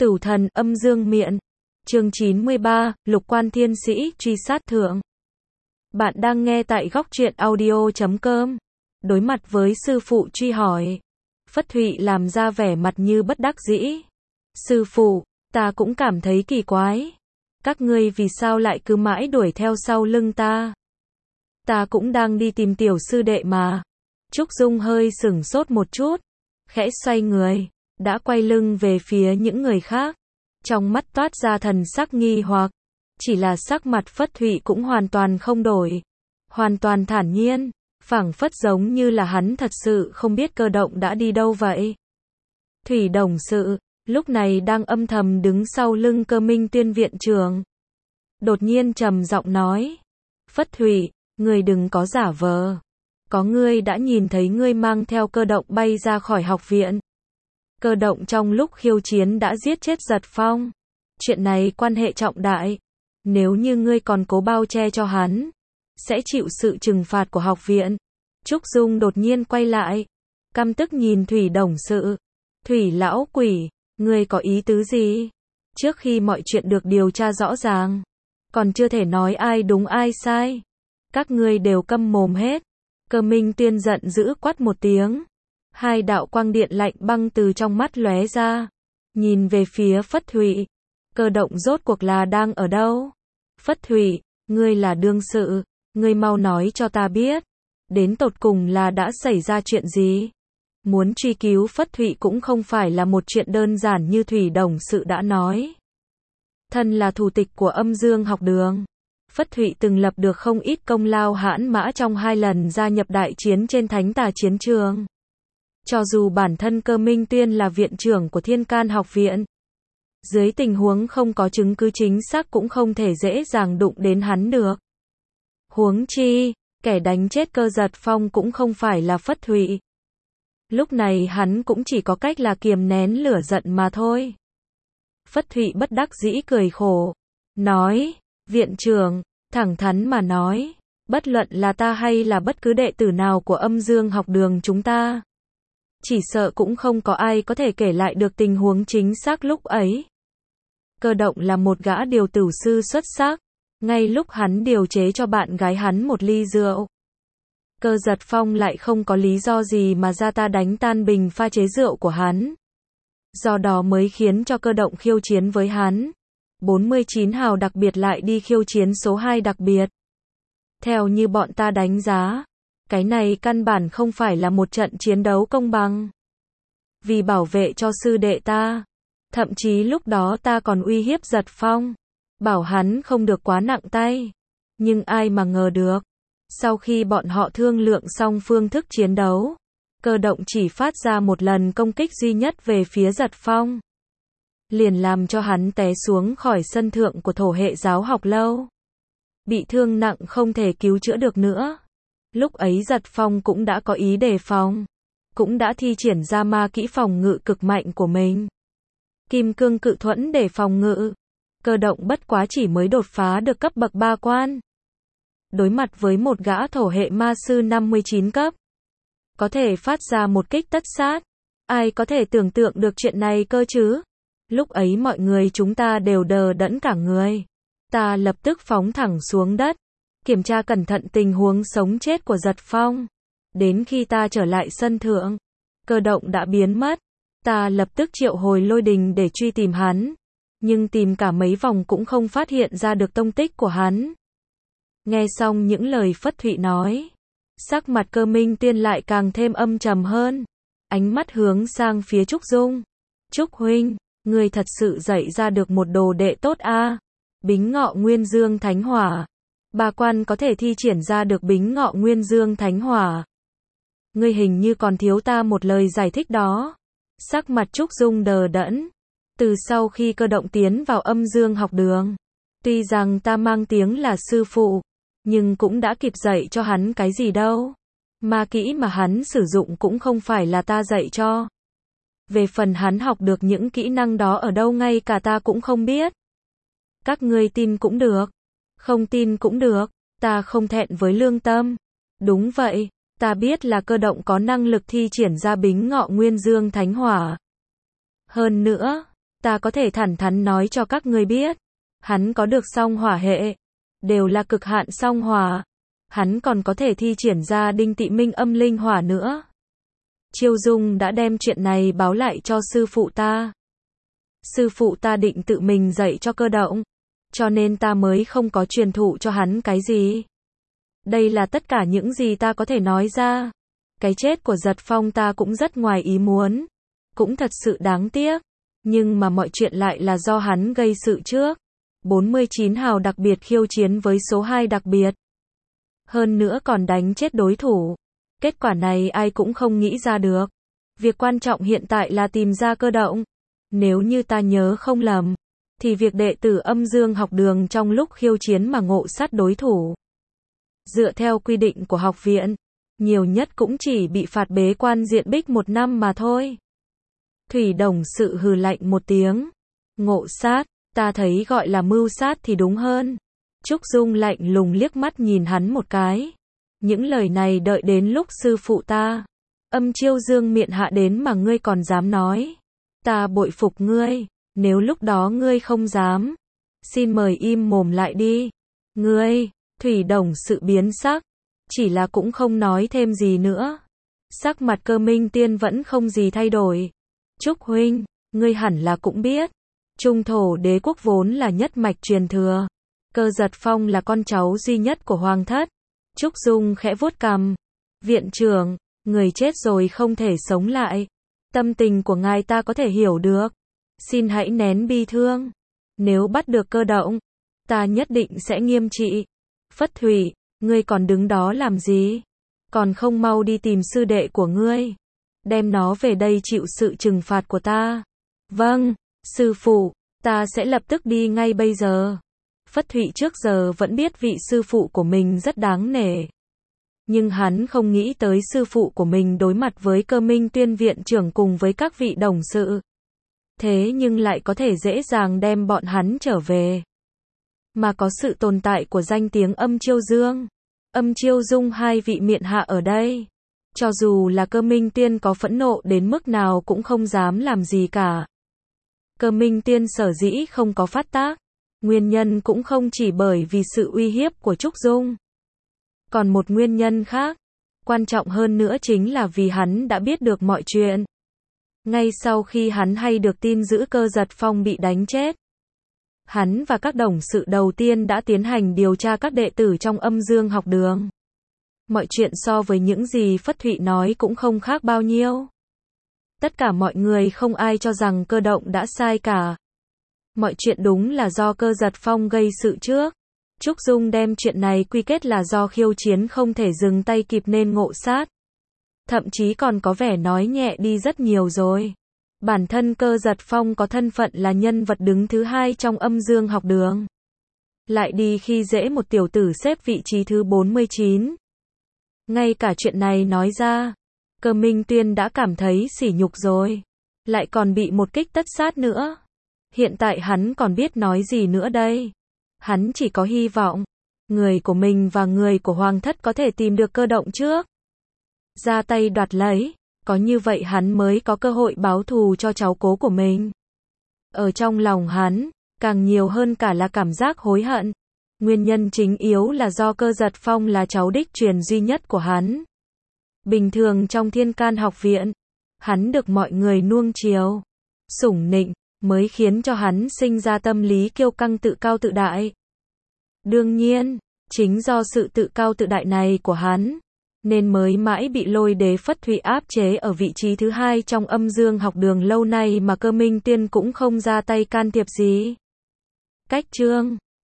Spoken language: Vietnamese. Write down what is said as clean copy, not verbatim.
Tử thần âm dương miện. Chương 93, Lục Quan Thiên Sĩ truy sát thượng. Bạn đang nghe tại góc truyện audio.com. Đối mặt với sư phụ truy hỏi, Phất Thụy làm ra vẻ mặt như bất đắc dĩ. Sư phụ, ta cũng cảm thấy kỳ quái. Các ngươi vì sao lại cứ mãi đuổi theo sau lưng ta? Ta cũng đang đi tìm tiểu sư đệ mà. Trúc Dung hơi sửng sốt một chút, khẽ xoay người, đã quay lưng về phía những người khác. Trong mắt toát ra thần sắc nghi hoặc, chỉ là sắc mặt Phất Thụy cũng hoàn toàn không đổi. Hoàn toàn thản nhiên, phảng phất giống như là hắn thật sự không biết Cơ Động đã đi đâu vậy. Thủy Đồng Sự, lúc này đang âm thầm đứng sau lưng Cơ Minh Tuyên viện trưởng. Đột nhiên trầm giọng nói, Phất Thụy, ngươi đừng có giả vờ. Có ngươi đã nhìn thấy ngươi mang theo Cơ Động bay ra khỏi học viện. Cơ Động trong lúc khiêu chiến đã giết chết Giật Phong. Chuyện này quan hệ trọng đại. Nếu như ngươi còn cố bao che cho hắn, sẽ chịu sự trừng phạt của học viện. Trúc Dung đột nhiên quay lại, căm tức nhìn Thủy Đồng Sự. Thủy lão quỷ, ngươi có ý tứ gì? Trước khi mọi chuyện được điều tra rõ ràng, còn chưa thể nói ai đúng ai sai. Các ngươi đều câm mồm hết. Cơ Minh Tuyên giận dữ quát một tiếng. Hai đạo quang điện lạnh băng từ trong mắt lóe ra, nhìn về phía Phất Thụy. Cơ Động rốt cuộc là đang ở đâu? Phất Thụy, ngươi là đương sự, ngươi mau nói cho ta biết, đến tột cùng là đã xảy ra chuyện gì? Muốn truy cứu Phất Thụy cũng không phải là một chuyện đơn giản như Thủy Đồng Sự đã nói. Thân là thủ tịch của Âm Dương học đường, Phất Thụy từng lập được không ít công lao hãn mã trong 2 lần gia nhập đại chiến trên Thánh Tà chiến trường. Cho dù bản thân Cơ Minh Tuyên là viện trưởng của Thiên Can học viện, dưới tình huống không có chứng cứ chính xác cũng không thể dễ dàng đụng đến hắn được. Huống chi, kẻ đánh chết Cơ Giật Phong cũng không phải là Phất Thụy. Lúc này hắn cũng chỉ có cách là kiềm nén lửa giận mà thôi. Phất Thụy bất đắc dĩ cười khổ, nói, viện trưởng, thẳng thắn mà nói, bất luận là ta hay là bất cứ đệ tử nào của Âm Dương học đường chúng ta, chỉ sợ cũng không có ai có thể kể lại được tình huống chính xác lúc ấy. Cơ Động là một gã điều tử sư xuất sắc, ngay lúc hắn điều chế cho bạn gái hắn một ly rượu, Cơ Giật Phong lại không có lý do gì mà ra ta đánh tan bình pha chế rượu của hắn. Do đó mới khiến cho Cơ Động khiêu chiến với hắn. 49 hào đặc biệt lại đi khiêu chiến số 2 đặc biệt. Theo như bọn ta đánh giá, cái này căn bản không phải là một trận chiến đấu công bằng. Vì bảo vệ cho sư đệ ta, thậm chí lúc đó ta còn uy hiếp Giật Phong, bảo hắn không được quá nặng tay. Nhưng ai mà ngờ được, sau khi bọn họ thương lượng xong phương thức chiến đấu, Cơ Động chỉ phát ra một lần công kích duy nhất về phía Giật Phong, liền làm cho hắn té xuống khỏi sân thượng của Thổ Hệ giáo học lâu. Bị thương nặng không thể cứu chữa được nữa. Lúc ấy Giật Phong cũng đã có ý đề phòng, cũng đã thi triển ra ma kỹ phòng ngự cực mạnh của mình. Kim cương cự thuẫn để phòng ngự. Cơ Động bất quá chỉ mới đột phá được cấp bậc 3 quan. Đối mặt với một gã thổ hệ ma sư 59 cấp, có thể phát ra một kích tất sát. Ai có thể tưởng tượng được chuyện này cơ chứ? Lúc ấy mọi người chúng ta đều đờ đẫn cả người. Ta lập tức phóng thẳng xuống đất, kiểm tra cẩn thận tình huống sống chết của Giật Phong. Đến khi ta trở lại sân thượng, Cơ Động đã biến mất. Ta lập tức triệu hồi Lôi Đình để truy tìm hắn, nhưng tìm cả mấy vòng cũng không phát hiện ra được tông tích của hắn. Nghe xong những lời Phất Thụy nói, sắc mặt Cơ Minh Tuyên lại càng thêm âm trầm hơn, ánh mắt hướng sang phía Trúc Dung. Trúc huynh, ngươi thật sự dạy ra được một đồ đệ tốt a. Bính Ngọ Nguyên Dương Thánh Hỏa. Bà quan có thể thi triển ra được Bính Ngọ Nguyên Dương Thánh Hỏa. Ngươi hình như còn thiếu ta một lời giải thích đó. Sắc mặt Trúc Dung đờ đẫn. Từ sau khi Cơ Động tiến vào Âm Dương học đường, tuy rằng ta mang tiếng là sư phụ, nhưng cũng đã kịp dạy cho hắn cái gì đâu. Ma kỹ mà hắn sử dụng cũng không phải là ta dạy cho. Về phần hắn học được những kỹ năng đó ở đâu ngay cả ta cũng không biết. Các ngươi tin cũng được, không tin cũng được, ta không thẹn với lương tâm. Đúng vậy, ta biết là Cơ Động có năng lực thi triển ra Bính Ngọ Nguyên Dương Thánh Hỏa. Hơn nữa, Ta có thể thẳng thắn nói cho các ngươi biết, hắn có được song hỏa hệ, đều là cực hạn song hỏa. Hắn còn có thể thi triển ra đinh tị minh âm linh hỏa nữa. Chiêu Dung đã đem chuyện này báo lại cho sư phụ ta. Sư phụ ta định tự mình dạy cho Cơ Động, cho nên ta mới không có truyền thụ cho hắn cái gì. Đây là tất cả những gì ta có thể nói ra. Cái chết của Giật Phong ta cũng rất ngoài ý muốn, cũng thật sự đáng tiếc, nhưng mà mọi chuyện lại là do hắn gây sự trước. 49 hào đặc biệt khiêu chiến với số 2 đặc biệt. Hơn nữa còn đánh chết đối thủ. Kết quả này ai cũng không nghĩ ra được. Việc quan trọng hiện tại là tìm ra Cơ Động. Nếu như ta nhớ không lầm, thì việc đệ tử Âm Dương học đường trong lúc khiêu chiến mà ngộ sát đối thủ, dựa theo quy định của học viện, nhiều nhất cũng chỉ bị phạt bế quan diện bích 1 năm mà thôi. Thủy Đồng Sự hừ lạnh một tiếng. Ngộ sát, ta thấy gọi là mưu sát thì đúng hơn. Trúc Dung lạnh lùng liếc mắt nhìn hắn một cái. Những lời này đợi đến lúc sư phụ ta, Âm Chiêu Dương miệng hạ đến mà ngươi còn dám nói. Ta bội phục ngươi, nếu lúc đó ngươi không dám, xin mời im mồm lại đi. Ngươi, Thủy Đồng Sự biến sắc, chỉ là cũng không nói thêm gì nữa. Sắc mặt Cơ Minh Tiên vẫn không gì thay đổi. Trúc huynh, ngươi hẳn là cũng biết, Trung Thổ Đế quốc vốn là nhất mạch truyền thừa. Cơ Giật Phong là con cháu duy nhất của Hoàng thất. Trúc Dung khẽ vuốt cằm. Viện trưởng, người chết rồi không thể sống lại. Tâm tình của ngài ta có thể hiểu được. Xin hãy nén bi thương. Nếu bắt được Cơ Động, ta nhất định sẽ nghiêm trị. Phất Thủy, ngươi còn đứng đó làm gì? Còn không mau đi tìm sư đệ của ngươi, đem nó về đây chịu sự trừng phạt của ta. Vâng, sư phụ, ta sẽ lập tức đi ngay bây giờ. Phất Thụy trước giờ vẫn biết vị sư phụ của mình rất đáng nể, nhưng hắn không nghĩ tới sư phụ của mình đối mặt với Cơ Minh Tuyên viện trưởng cùng với các vị đồng sự, thế nhưng lại có thể dễ dàng đem bọn hắn trở về. Mà có sự tồn tại của danh tiếng Âm Chiêu Dương, Âm Chiêu Dung hai vị miện hạ ở đây, cho dù là Cơ Minh Tiên có phẫn nộ đến mức nào cũng không dám làm gì cả. Cơ Minh Tiên sở dĩ không có phát tác, nguyên nhân cũng không chỉ bởi vì sự uy hiếp của Trúc Dung. Còn một nguyên nhân khác, quan trọng hơn nữa chính là vì hắn đã biết được mọi chuyện. Ngay sau khi hắn hay được tin giữ Cơ Giật Phong bị đánh chết, hắn và các đồng sự đầu tiên đã tiến hành điều tra các đệ tử trong Âm Dương học đường. Mọi chuyện so với những gì Phất Thụy nói cũng không khác bao nhiêu. Tất cả mọi người không ai cho rằng Cơ Động đã sai cả. Mọi chuyện đúng là do Cơ Giật Phong gây sự trước. Trúc Dung đem chuyện này quy kết là do khiêu chiến không thể dừng tay kịp nên ngộ sát. Thậm chí còn có vẻ nói nhẹ đi rất nhiều rồi. Bản thân Cơ Giật Phong có thân phận là nhân vật đứng thứ 2 trong Âm Dương học đường, lại đi khi dễ một tiểu tử xếp vị trí thứ 49. Ngay cả chuyện này nói ra, Cơ Minh Tuyên đã cảm thấy sỉ nhục rồi, lại còn bị một kích tất sát nữa. Hiện tại hắn còn biết nói gì nữa đây? Hắn chỉ có hy vọng người của mình và người của Hoàng thất có thể tìm được Cơ Động trước, ra tay đoạt lấy, có như vậy hắn mới có cơ hội báo thù cho cháu cố của mình. Ở trong lòng hắn, càng nhiều hơn cả là cảm giác hối hận. Nguyên nhân chính yếu là do Cơ Giật Phong là cháu đích truyền duy nhất của hắn. Bình thường trong Thiên Can học viện, hắn được mọi người nuông chiều, sủng nịnh, mới khiến cho hắn sinh ra tâm lý kiêu căng tự cao tự đại. Đương nhiên, chính do sự tự cao tự đại này của hắn, nên mới mãi bị Lôi Đế Phất Thụy áp chế ở vị trí thứ 2 trong Âm Dương học đường lâu nay mà Cơ Minh Tiên cũng không ra tay can thiệp gì. Cách chương